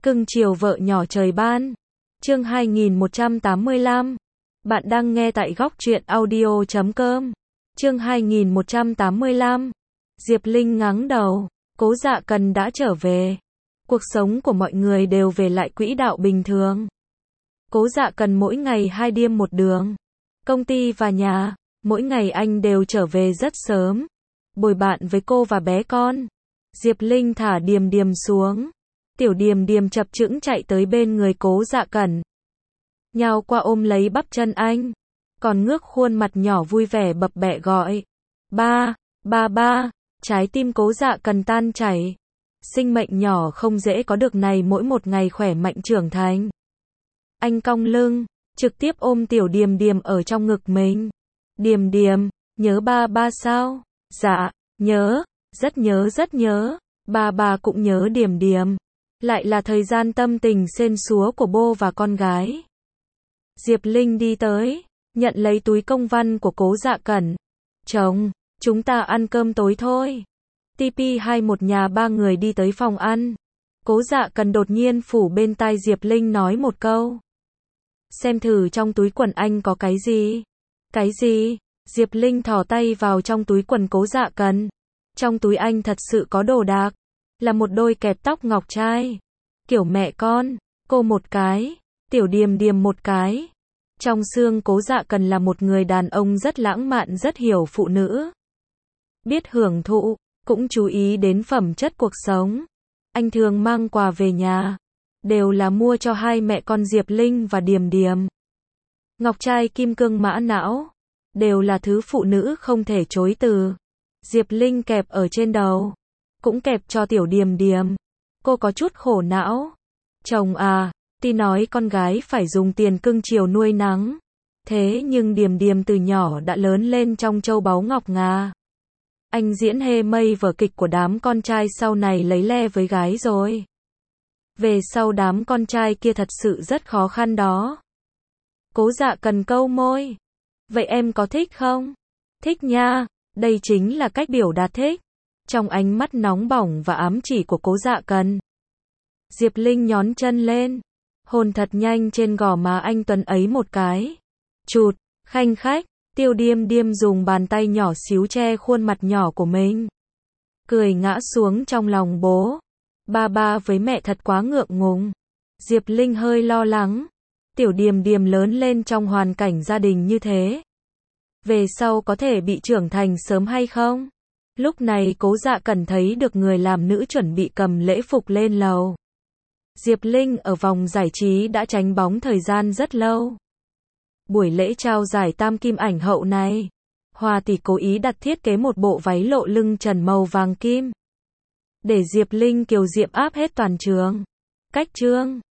Cưng chiều vợ nhỏ trời ban. Chương 2185. Bạn đang nghe tại góc truyện audio.com. Chương 2185. Diệp Linh ngáng đầu. Cố Dạ Cần đã trở về. Cuộc sống của mọi người đều về lại quỹ đạo bình thường. Cố Dạ Cần mỗi ngày 2 đêm một đường. Công ty và nhà, mỗi ngày anh đều trở về rất sớm. Bồi bạn với cô và bé con. Diệp Linh thả Điềm Điềm xuống. Tiểu Điềm Điềm chập chững chạy tới bên người Cố Dạ Cần. Nhào qua ôm lấy bắp chân anh. Còn ngước khuôn mặt nhỏ vui vẻ bập bẹ gọi. Ba, ba ba, trái tim Cố Dạ Cần tan chảy. Sinh mệnh nhỏ không dễ có được này mỗi một ngày khỏe mạnh trưởng thành. Anh cong lưng, trực tiếp ôm Tiểu Điềm Điềm ở trong ngực mình. Điềm Điềm, nhớ ba ba sao? Dạ, nhớ, rất nhớ. Ba cũng nhớ Điềm Điềm. Lại là thời gian tâm tình sên súa của bố và con gái. Diệp Linh đi tới, nhận lấy túi công văn của Cố Dạ Cần. Chồng, chúng ta ăn cơm tối thôi. TP2 một nhà 3 người đi tới phòng ăn. Cố Dạ Cần đột nhiên phủ bên tai Diệp Linh nói một câu. Xem thử trong túi quần anh có cái gì? Cái gì? Diệp Linh thò tay vào trong túi quần Cố Dạ Cần. Trong túi anh thật sự có đồ đạc. Là một đôi kẹp tóc ngọc trai. Kiểu mẹ con, cô một cái, Tiểu Điềm Điềm một cái. Trong xương Cố Dạ Cần là một người đàn ông rất lãng mạn, rất hiểu phụ nữ. Biết hưởng thụ, cũng chú ý đến phẩm chất cuộc sống. Anh thường mang quà về nhà. Đều là mua cho hai mẹ con Diệp Linh và Điềm Điềm. Ngọc trai kim cương mã não. Đều là thứ phụ nữ không thể chối từ. Diệp Linh kẹp ở trên đầu. Cũng kẹp cho Tiểu Điềm Điềm. Cô có chút khổ não. Chồng à, ti nói con gái phải dùng tiền cưng chiều nuôi nắng. Thế nhưng Điềm Điềm từ nhỏ đã lớn lên trong châu báu ngọc ngà. Anh diễn hê mây vở kịch của đám con trai sau này lấy le với gái rồi. Về sau đám con trai kia thật sự rất khó khăn đó. Cố Dạ Cần câu môi. Vậy em có thích không? Thích nha, đây chính là cách biểu đạt thích. Trong ánh mắt nóng bỏng và ám chỉ của Cố Dạ Cần. Diệp Linh nhón chân lên. Hôn thật nhanh trên gò má anh Tuấn ấy một cái. Chụt, khanh khách. Tiểu Điềm Điềm dùng bàn tay nhỏ xíu che khuôn mặt nhỏ của mình. Cười ngã xuống trong lòng bố. Ba với mẹ thật quá ngượng ngùng. Diệp Linh hơi lo lắng. Tiểu Điềm Điềm lớn lên trong hoàn cảnh gia đình như thế. Về sau có thể bị trưởng thành sớm hay không? Lúc này Cố Dạ Cần thấy được người làm nữ chuẩn bị cầm lễ phục lên lầu. Diệp Linh ở vòng giải trí đã tránh bóng thời gian rất lâu. Buổi lễ trao giải tam kim ảnh hậu này, Hoa tỷ cố ý đặt thiết kế một bộ váy lộ lưng trần màu vàng kim. Để Diệp Linh kiều diễm áp hết toàn trường. Cách trương,